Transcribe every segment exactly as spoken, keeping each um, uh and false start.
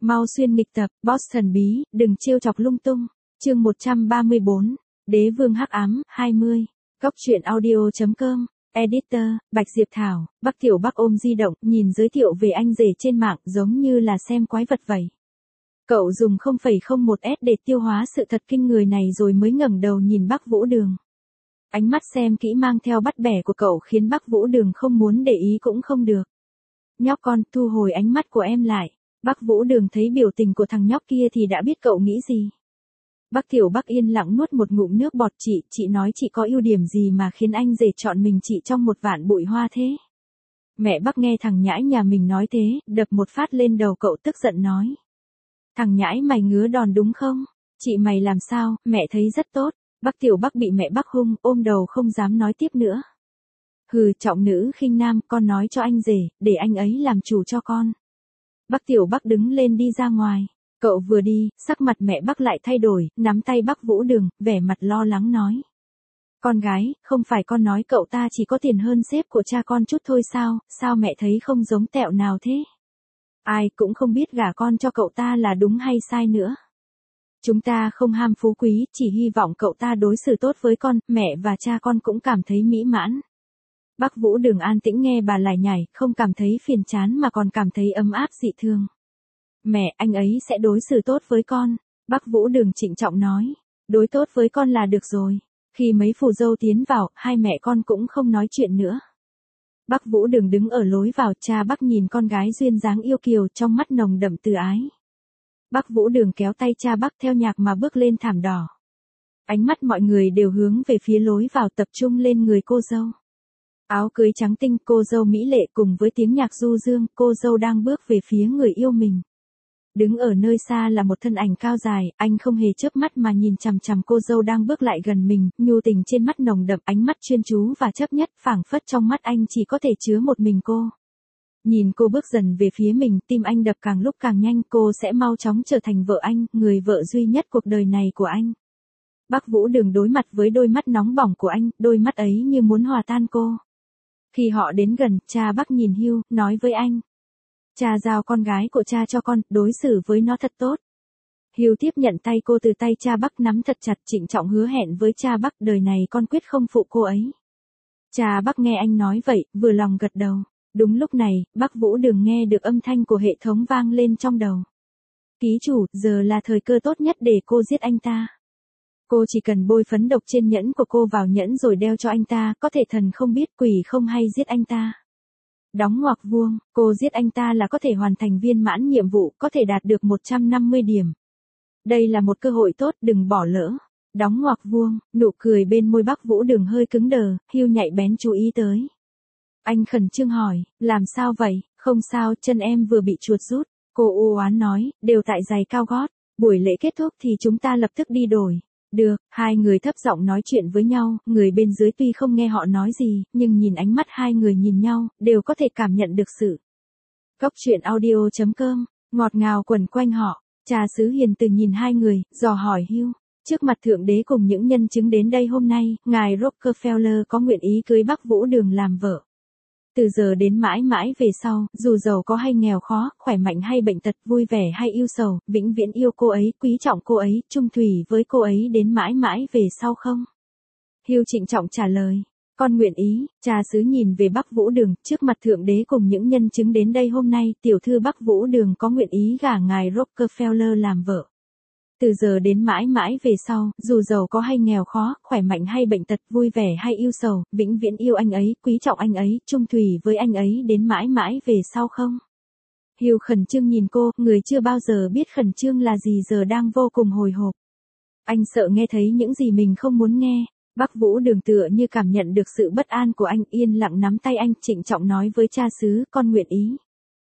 Mau xuyên nghịch tập, boss thần bí, đừng trêu chọc lung tung. Chương một trăm ba mươi bốn, Đế vương hắc ám, hai mươi. Góc truyện audio chấm com. Editor, Bạch Diệp Thảo. Bắc Tiểu Bắc ôm di động, nhìn giới thiệu về anh rể trên mạng giống như là xem quái vật vậy. Cậu dùng không phẩy không một S để tiêu hóa sự thật kinh người này rồi mới ngẩng đầu nhìn Bắc Vũ Đường. Ánh mắt xem kỹ mang theo bắt bẻ của cậu khiến Bắc Vũ Đường không muốn để ý cũng không được. Nhóc con, thu hồi ánh mắt của em lại. Bắc Vũ Đường thấy biểu tình của thằng nhóc kia thì đã biết cậu nghĩ gì. Bắc Tiểu Bắc yên lặng nuốt một ngụm nước bọt. Chị, chị nói chị có ưu điểm gì mà khiến anh rể chọn mình chị trong một vạn bụi hoa thế? Mẹ Bắc nghe thằng nhãi nhà mình nói thế, đập một phát lên đầu cậu tức giận nói. Thằng nhãi mày ngứa đòn đúng không? Chị mày làm sao, mẹ thấy rất tốt. Bắc Tiểu Bắc bị mẹ Bắc hung, ôm đầu không dám nói tiếp nữa. Hừ, trọng nữ khinh nam, con nói cho anh rể, để anh ấy làm chủ cho con. Bắc Tiểu Bắc đứng lên đi ra ngoài. Cậu vừa đi, sắc mặt mẹ Bắc lại thay đổi, nắm tay Bắc Vũ Đường, vẻ mặt lo lắng nói. Con gái, không phải con nói cậu ta chỉ có tiền hơn sếp của cha con chút thôi sao, sao mẹ thấy không giống tẹo nào thế? Ai cũng không biết gả con cho cậu ta là đúng hay sai nữa. Chúng ta không ham phú quý, chỉ hy vọng cậu ta đối xử tốt với con, mẹ và cha con cũng cảm thấy mỹ mãn. Bắc Vũ Đường an tĩnh nghe bà lải nhải, không cảm thấy phiền chán mà còn cảm thấy ấm áp dị thường. Mẹ, anh ấy sẽ đối xử tốt với con. Bắc Vũ Đường trịnh trọng nói. Đối tốt với con là được rồi. Khi mấy phù dâu tiến vào, hai mẹ con cũng không nói chuyện nữa. Bắc Vũ Đường đứng ở lối vào, cha Bắc nhìn con gái duyên dáng yêu kiều trong mắt nồng đậm từ ái. Bắc Vũ Đường kéo tay cha Bắc theo nhạc mà bước lên thảm đỏ. Ánh mắt mọi người đều hướng về phía lối vào tập trung lên người cô dâu. Áo cưới trắng tinh, cô dâu mỹ lệ cùng với tiếng nhạc du dương, cô dâu đang bước về phía người yêu mình. Đứng ở nơi xa là một thân ảnh cao dài, anh không hề chớp mắt mà nhìn chằm chằm cô dâu đang bước lại gần mình, nhu tình trên mắt nồng đậm, ánh mắt chuyên chú và chấp nhất, phảng phất trong mắt anh chỉ có thể chứa một mình cô. Nhìn cô bước dần về phía mình, tim anh đập càng lúc càng nhanh, cô sẽ mau chóng trở thành vợ anh, người vợ duy nhất cuộc đời này của anh. Bắc Vũ Đường đối mặt với đôi mắt nóng bỏng của anh, đôi mắt ấy như muốn hòa tan cô. Khi họ đến gần, cha Bắc nhìn Hugh, nói với anh. Cha giao con gái của cha cho con, đối xử với nó thật tốt. Hugh tiếp nhận tay cô từ tay cha Bắc nắm thật chặt, trịnh trọng hứa hẹn với cha Bắc, đời này con quyết không phụ cô ấy. Cha Bắc nghe anh nói vậy, vừa lòng gật đầu. Đúng lúc này, Bắc Vũ Đường nghe được âm thanh của hệ thống vang lên trong đầu. Ký chủ, giờ là thời cơ tốt nhất để cô giết anh ta. Cô chỉ cần bôi phấn độc trên nhẫn của cô vào nhẫn rồi đeo cho anh ta, có thể thần không biết quỷ không hay giết anh ta. Đóng ngoặc vuông, cô giết anh ta là có thể hoàn thành viên mãn nhiệm vụ, có thể đạt được một trăm năm mươi điểm. Đây là một cơ hội tốt, đừng bỏ lỡ. Đóng ngoặc vuông, nụ cười bên môi Bắc Vũ Đường hơi cứng đờ, Hugh nhạy bén chú ý tới. Anh khẩn trương hỏi, làm sao vậy? Không sao, chân em vừa bị chuột rút. Cô u oán nói, đều tại giày cao gót. Buổi lễ kết thúc thì chúng ta lập tức đi đổi. Được, hai người thấp giọng nói chuyện với nhau, người bên dưới tuy không nghe họ nói gì, nhưng nhìn ánh mắt hai người nhìn nhau, đều có thể cảm nhận được sự. Góc truyện audio chấm com, ngọt ngào quẩn quanh họ, Trà Sứ hiền từ nhìn hai người, dò hỏi Hugh. Trước mặt Thượng Đế cùng những nhân chứng đến đây hôm nay, ngài Rockefeller có nguyện ý cưới Bắc Vũ Đường làm vợ. Từ giờ đến mãi mãi về sau, dù giàu có hay nghèo khó, khỏe mạnh hay bệnh tật, vui vẻ hay yêu sầu, vĩnh viễn yêu cô ấy, quý trọng cô ấy, chung thủy với cô ấy đến mãi mãi về sau không? Hugh trịnh trọng trả lời. Con nguyện ý. Trà Sứ nhìn về Bắc Vũ Đường, trước mặt Thượng Đế cùng những nhân chứng đến đây hôm nay, tiểu thư Bắc Vũ Đường có nguyện ý gả ngài Rockefeller làm vợ. Từ giờ đến mãi mãi về sau, dù giàu có hay nghèo khó, khỏe mạnh hay bệnh tật, vui vẻ hay yêu sầu, vĩnh viễn yêu anh ấy, quý trọng anh ấy, chung thủy với anh ấy đến mãi mãi về sau không? Hugh khẩn trương nhìn cô, người chưa bao giờ biết khẩn trương là gì giờ đang vô cùng hồi hộp. Anh sợ nghe thấy những gì mình không muốn nghe. Bắc Vũ Đường tựa như cảm nhận được sự bất an của anh, yên lặng nắm tay anh, trịnh trọng nói với cha xứ, con nguyện ý.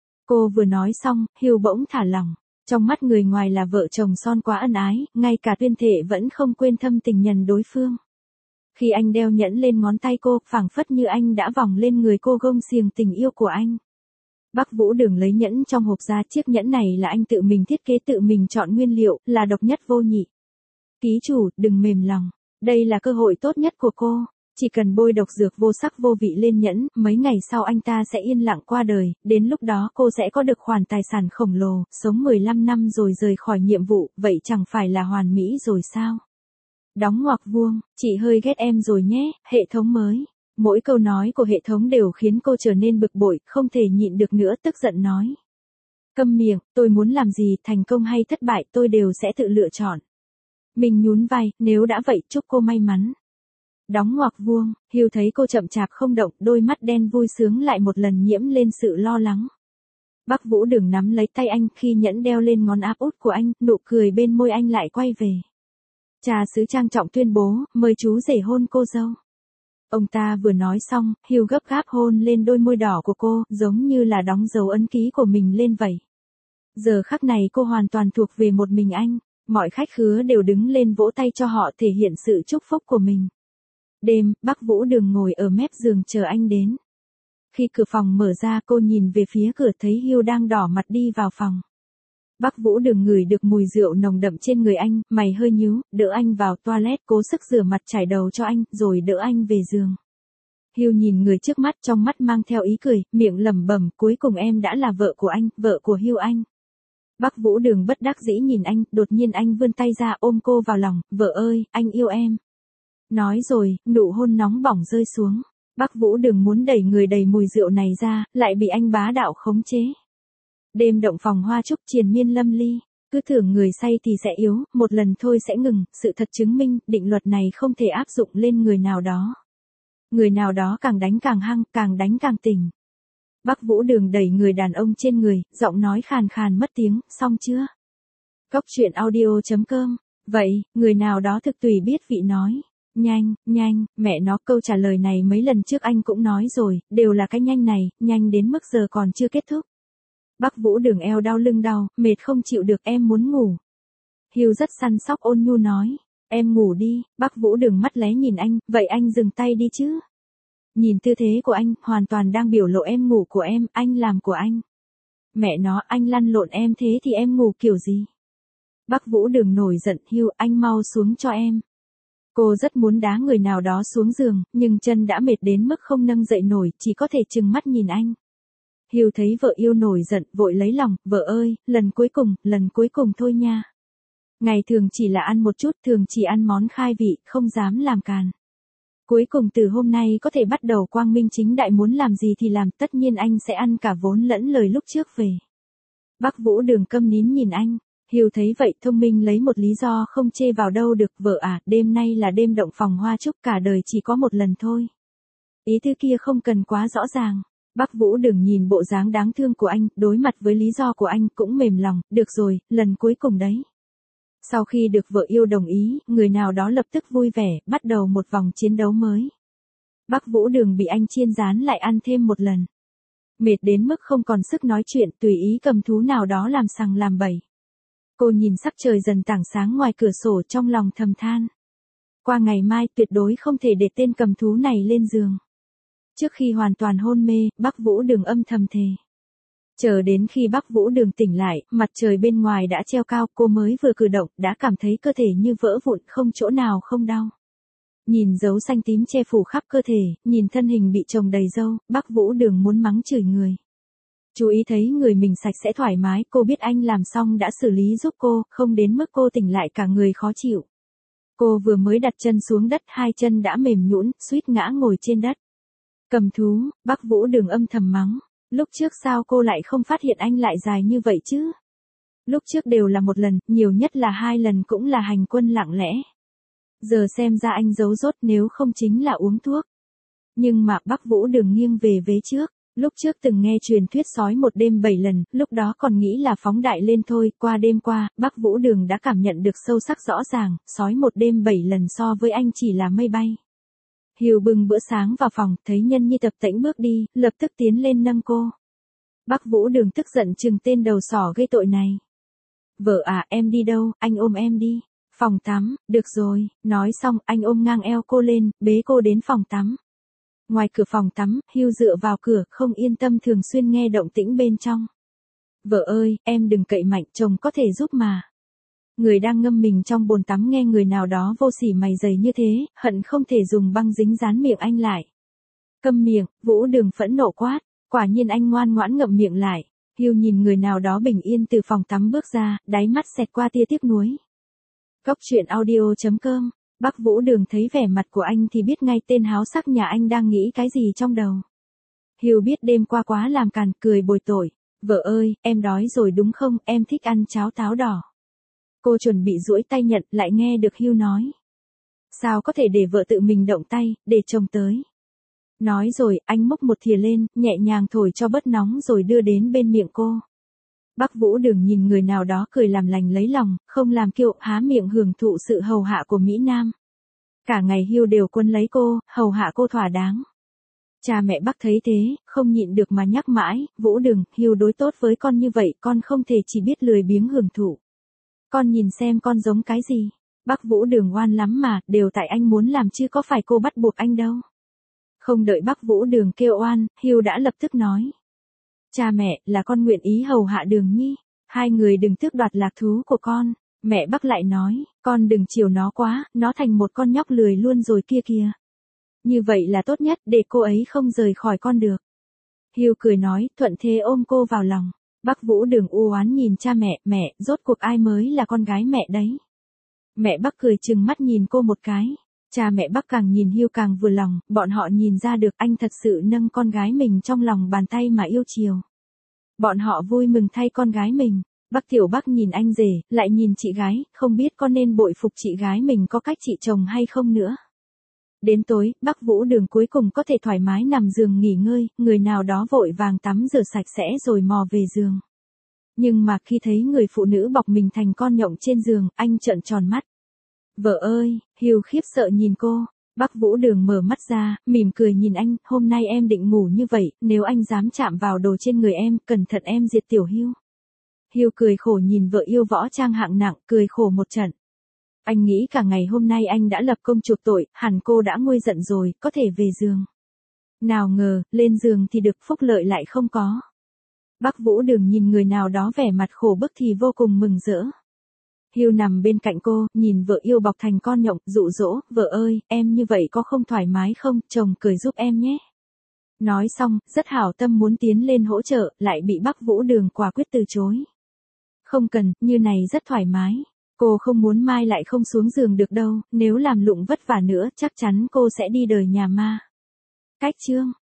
Cô vừa nói xong, Hugh bỗng thả lỏng. Trong mắt người ngoài là vợ chồng son quá ân ái, ngay cả tuyên thệ vẫn không quên thâm tình nhân đối phương. Khi anh đeo nhẫn lên ngón tay cô, phảng phất như anh đã vòng lên người cô gông xiềng tình yêu của anh. Bắc Vũ Đường lấy nhẫn trong hộp ra, chiếc nhẫn này là anh tự mình thiết kế, tự mình chọn nguyên liệu, là độc nhất vô nhị. Ký chủ, đừng mềm lòng. Đây là cơ hội tốt nhất của cô. Chỉ cần bôi độc dược vô sắc vô vị lên nhẫn, mấy ngày sau anh ta sẽ yên lặng qua đời, đến lúc đó cô sẽ có được khoản tài sản khổng lồ, sống mười lăm năm rồi rời khỏi nhiệm vụ, vậy chẳng phải là hoàn mỹ rồi sao? Đóng ngoặc vuông, chị hơi ghét em rồi nhé, hệ thống mới. Mỗi câu nói của hệ thống đều khiến cô trở nên bực bội, không thể nhịn được nữa, tức giận nói. Câm miệng, tôi muốn làm gì, thành công hay thất bại tôi đều sẽ tự lựa chọn. Mình nhún vai, nếu đã vậy chúc cô may mắn. Đóng ngoặc vuông, Hiếu thấy cô chậm chạp không động, đôi mắt đen vui sướng lại một lần nhiễm lên sự lo lắng. Bắc Vũ Đường nắm lấy tay anh, khi nhẫn đeo lên ngón áp út của anh, nụ cười bên môi anh lại quay về. Cha xứ trang trọng tuyên bố, mời chú rể hôn cô dâu. Ông ta vừa nói xong, Hiếu gấp gáp hôn lên đôi môi đỏ của cô, giống như là đóng dấu ấn ký của mình lên vậy. Giờ khắc này cô hoàn toàn thuộc về một mình anh, mọi khách khứa đều đứng lên vỗ tay cho họ thể hiện sự chúc phúc của mình. Đêm, Bắc Vũ Đường ngồi ở mép giường chờ anh đến. Khi cửa phòng mở ra cô nhìn về phía cửa thấy Hiếu đang đỏ mặt đi vào phòng. Bắc Vũ Đường ngửi được mùi rượu nồng đậm trên người anh, mày hơi nhíu, đỡ anh vào toilet cố sức rửa mặt chải đầu cho anh, rồi đỡ anh về giường. Hiếu nhìn người trước mắt trong mắt mang theo ý cười, miệng lẩm bẩm cuối cùng em đã là vợ của anh, vợ của Hiếu anh. Bắc Vũ Đường bất đắc dĩ nhìn anh, đột nhiên anh vươn tay ra ôm cô vào lòng, vợ ơi, anh yêu em. Nói rồi, nụ hôn nóng bỏng rơi xuống. Bắc Vũ Đường muốn đẩy người đầy mùi rượu này ra, lại bị anh bá đạo khống chế. Đêm động phòng hoa trúc triền miên lâm ly, cứ tưởng người say thì sẽ yếu, một lần thôi sẽ ngừng, sự thật chứng minh, định luật này không thể áp dụng lên người nào đó. Người nào đó càng đánh càng hăng, càng đánh càng tỉnh. Bắc Vũ Đường đẩy người đàn ông trên người, giọng nói khàn khàn mất tiếng, xong chưa? Cốc truyện audio chấm com, vậy, người nào đó thực tùy biết vị nói. Nhanh, nhanh, mẹ nó câu trả lời này mấy lần trước anh cũng nói rồi, đều là cái nhanh này, nhanh đến mức giờ còn chưa kết thúc. Bắc Vũ Đường eo đau lưng đau, mệt không chịu được em muốn ngủ. Hiếu rất săn sóc ôn nhu nói, em ngủ đi, Bắc Vũ Đường mắt lé nhìn anh, vậy anh dừng tay đi chứ. Nhìn tư thế của anh, hoàn toàn đang biểu lộ em ngủ của em, anh làm của anh. Mẹ nó, anh lăn lộn em thế thì em ngủ kiểu gì? Bắc Vũ Đường nổi giận, Hiếu anh mau xuống cho em. Cô rất muốn đá người nào đó xuống giường, nhưng chân đã mệt đến mức không nâng dậy nổi, chỉ có thể trừng mắt nhìn anh. Hiếu thấy vợ yêu nổi giận, vội lấy lòng, vợ ơi, lần cuối cùng, lần cuối cùng thôi nha. Ngày thường chỉ là ăn một chút, thường chỉ ăn món khai vị, không dám làm càn. Cuối cùng từ hôm nay có thể bắt đầu quang minh chính đại muốn làm gì thì làm, tất nhiên anh sẽ ăn cả vốn lẫn lời lúc trước về. Bắc Vũ Đường câm nín nhìn anh. Hiếu thấy vậy thông minh lấy một lý do không chê vào đâu được, vợ à, đêm nay là đêm động phòng hoa trúc, cả đời chỉ có một lần thôi. Ý thứ kia không cần quá rõ ràng. Bắc Vũ Đường nhìn bộ dáng đáng thương của anh, đối mặt với lý do của anh cũng mềm lòng, được rồi, lần cuối cùng đấy. Sau khi được vợ yêu đồng ý, người nào đó lập tức vui vẻ, bắt đầu một vòng chiến đấu mới. Bắc Vũ Đường bị anh chiên rán lại ăn thêm một lần. Mệt đến mức không còn sức nói chuyện, tùy ý cầm thú nào đó làm sằng làm bậy. Cô nhìn sắc trời dần tảng sáng ngoài cửa sổ trong lòng thầm than. Qua ngày mai tuyệt đối không thể để tên cầm thú này lên giường. Trước khi hoàn toàn hôn mê, Bắc Vũ Đường âm thầm thề. Chờ đến khi Bắc Vũ Đường tỉnh lại, mặt trời bên ngoài đã treo cao, cô mới vừa cử động, đã cảm thấy cơ thể như vỡ vụn, không chỗ nào không đau. Nhìn dấu xanh tím che phủ khắp cơ thể, nhìn thân hình bị chồng đầy râu, Bắc Vũ Đường muốn mắng chửi người. Chú ý thấy người mình sạch sẽ thoải mái, cô biết anh làm xong đã xử lý giúp cô, không đến mức cô tỉnh lại cả người khó chịu. Cô vừa mới đặt chân xuống đất, hai chân đã mềm nhũn, suýt ngã ngồi trên đất. Cầm thú, Bắc Vũ Đường âm thầm mắng. Lúc trước sao cô lại không phát hiện anh lại dài như vậy chứ? Lúc trước đều là một lần, nhiều nhất là hai lần cũng là hành quân lặng lẽ. Giờ xem ra anh giấu rốt, nếu không chính là uống thuốc. Nhưng mà Bắc Vũ Đường nghiêng về vế trước. Lúc trước từng nghe truyền thuyết sói một đêm bảy lần, lúc đó còn nghĩ là phóng đại lên thôi, qua đêm qua, Bắc Vũ Đường đã cảm nhận được sâu sắc rõ ràng, sói một đêm bảy lần so với anh chỉ là mây bay. Hiếu bưng bữa sáng vào phòng, thấy Nhân Nhi tập tễnh bước đi, lập tức tiến lên nâng cô. Bắc Vũ Đường tức giận chừng tên đầu sỏ gây tội này. Vợ à, em đi đâu, anh ôm em đi. Phòng tắm, được rồi, nói xong, anh ôm ngang eo cô lên, bế cô đến phòng tắm. Ngoài cửa phòng tắm, Hiếu dựa vào cửa, không yên tâm thường xuyên nghe động tĩnh bên trong. Vợ ơi, em đừng cậy mạnh, chồng có thể giúp mà. Người đang ngâm mình trong bồn tắm nghe người nào đó vô sỉ mày dày như thế, hận không thể dùng băng dính dán miệng anh lại. Câm miệng, Vũ Đường phẫn nộ quát, quả nhiên anh ngoan ngoãn ngậm miệng lại. Hugh nhìn người nào đó bình yên từ phòng tắm bước ra, đáy mắt xẹt qua tia tiếc nuối. Cốc truyện audio chấm com, Bắc Vũ Đường thấy vẻ mặt của anh thì biết ngay tên háo sắc nhà anh đang nghĩ cái gì trong đầu. Hugh biết đêm qua quá làm càn, cười bồi tội. Vợ ơi, em đói rồi đúng không, em thích ăn cháo táo đỏ. Cô chuẩn bị duỗi tay nhận, lại nghe được Hugh nói. Sao có thể để vợ tự mình động tay, để chồng tới. Nói rồi, anh múc một thìa lên, nhẹ nhàng thổi cho bớt nóng rồi đưa đến bên miệng cô. Bắc Vũ Đường nhìn người nào đó cười làm lành lấy lòng, không làm kiêu, há miệng hưởng thụ sự hầu hạ của Mỹ Nam. Cả ngày Hugh đều quấn lấy cô, hầu hạ cô thỏa đáng. Cha mẹ Bắc thấy thế, không nhịn được mà nhắc mãi, Vũ Đường, Hugh đối tốt với con như vậy, con không thể chỉ biết lười biếng hưởng thụ. Con nhìn xem con giống cái gì. Bắc Vũ Đường ngoan lắm mà, đều tại anh muốn làm chứ có phải cô bắt buộc anh đâu. Không đợi Bắc Vũ Đường kêu oan, Hugh đã lập tức nói. Cha mẹ, là con nguyện ý hầu hạ Đường Nhi. Hai người đừng tước đoạt lạc thú của con. Mẹ Bắc lại nói, con đừng chiều nó quá, nó thành một con nhóc lười luôn rồi kia kìa. Như vậy là tốt nhất, để cô ấy không rời khỏi con được. Hugh cười nói, thuận thế ôm cô vào lòng. Bắc Vũ Đường u oán nhìn cha mẹ, mẹ, rốt cuộc ai mới là con gái mẹ đấy. Mẹ Bắc cười trừng mắt nhìn cô một cái. Cha mẹ Bắc càng nhìn Hugh càng vừa lòng, bọn họ nhìn ra được anh thật sự nâng con gái mình trong lòng bàn tay mà yêu chiều. Bọn họ vui mừng thay con gái mình. Bắc Tiểu Bắc nhìn anh rể, lại nhìn chị gái, không biết có nên bội phục chị gái mình có cách chị chồng hay không nữa. Đến tối, Bắc Vũ Đường cuối cùng có thể thoải mái nằm giường nghỉ ngơi, người nào đó vội vàng tắm rửa sạch sẽ rồi mò về giường. Nhưng mà khi thấy người phụ nữ bọc mình thành con nhộng trên giường, anh trợn tròn mắt. Vợ ơi, Hugh khiếp sợ nhìn cô. Bắc Vũ Đường mở mắt ra, mỉm cười nhìn anh, hôm nay em định ngủ như vậy, nếu anh dám chạm vào đồ trên người em, cẩn thận em diệt tiểu Hugh. Hugh cười khổ nhìn vợ yêu võ trang hạng nặng, cười khổ một trận. Anh nghĩ cả ngày hôm nay anh đã lập công chuộc tội, hẳn cô đã nguôi giận rồi, có thể về giường. Nào ngờ, lên giường thì được phúc lợi lại không có. Bắc Vũ Đường nhìn người nào đó vẻ mặt khổ bức thì vô cùng mừng rỡ. Hugh nằm bên cạnh cô, nhìn vợ yêu bọc thành con nhộng, dụ dỗ, vợ ơi, em như vậy có không thoải mái không, chồng cười giúp em nhé. Nói xong, rất hảo tâm muốn tiến lên hỗ trợ, lại bị Bắc Vũ Đường quả quyết từ chối. Không cần, như này rất thoải mái. Cô không muốn mai lại không xuống giường được đâu, nếu làm lụng vất vả nữa, chắc chắn cô sẽ đi đời nhà ma. Cách chương